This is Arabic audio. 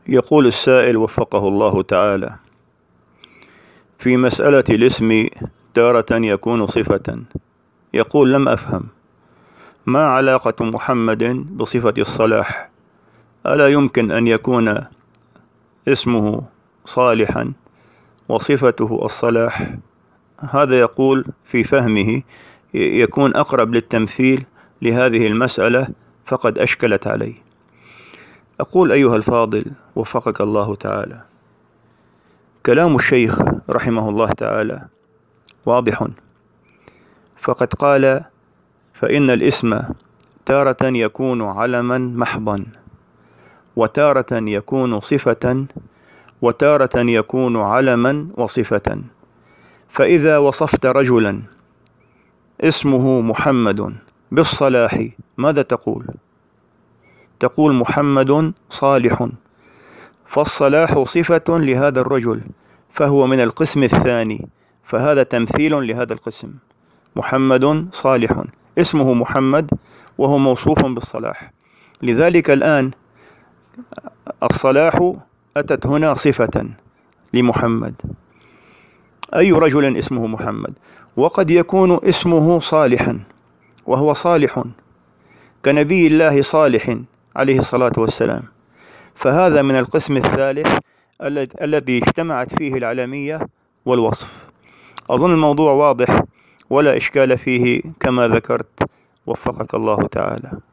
يقول السائل وفقه الله تعالى: في مسألة الاسم تارة يكون صفة. يقول: لم أفهم، ما علاقة محمد بصفة الصلاح؟ ألا يمكن أن يكون اسمه صالحا وصفته الصلاح؟ هذا يقول في فهمه يكون أقرب للتمثيل لهذه المسألة، فقد أشكلت عليه. أقول أيها الفاضل وفقك الله تعالى، كلام الشيخ رحمه الله تعالى واضح، فقد قال: فإن الاسم تارة يكون علما محضا، وتارة يكون صفة، وتارة يكون علما وصفة. فإذا وصفت رجلا اسمه محمد بالصلاح ماذا تقول؟ تقول محمد صالح، فالصلاح صفة لهذا الرجل، فهو من القسم الثاني، فهذا تمثيل لهذا القسم. محمد صالح، اسمه محمد وهو موصوف بالصلاح، لذلك الآن الصلاح أتت هنا صفة لمحمد. أي رجل اسمه محمد؟ وقد يكون اسمه صالحا وهو صالح كنبي الله صالح عليه الصلاة والسلام، فهذا من القسم الثالث الذي اجتمعت فيه العلمية والوصف. أظن الموضوع واضح ولا إشكال فيه كما ذكرت، وفقك الله تعالى.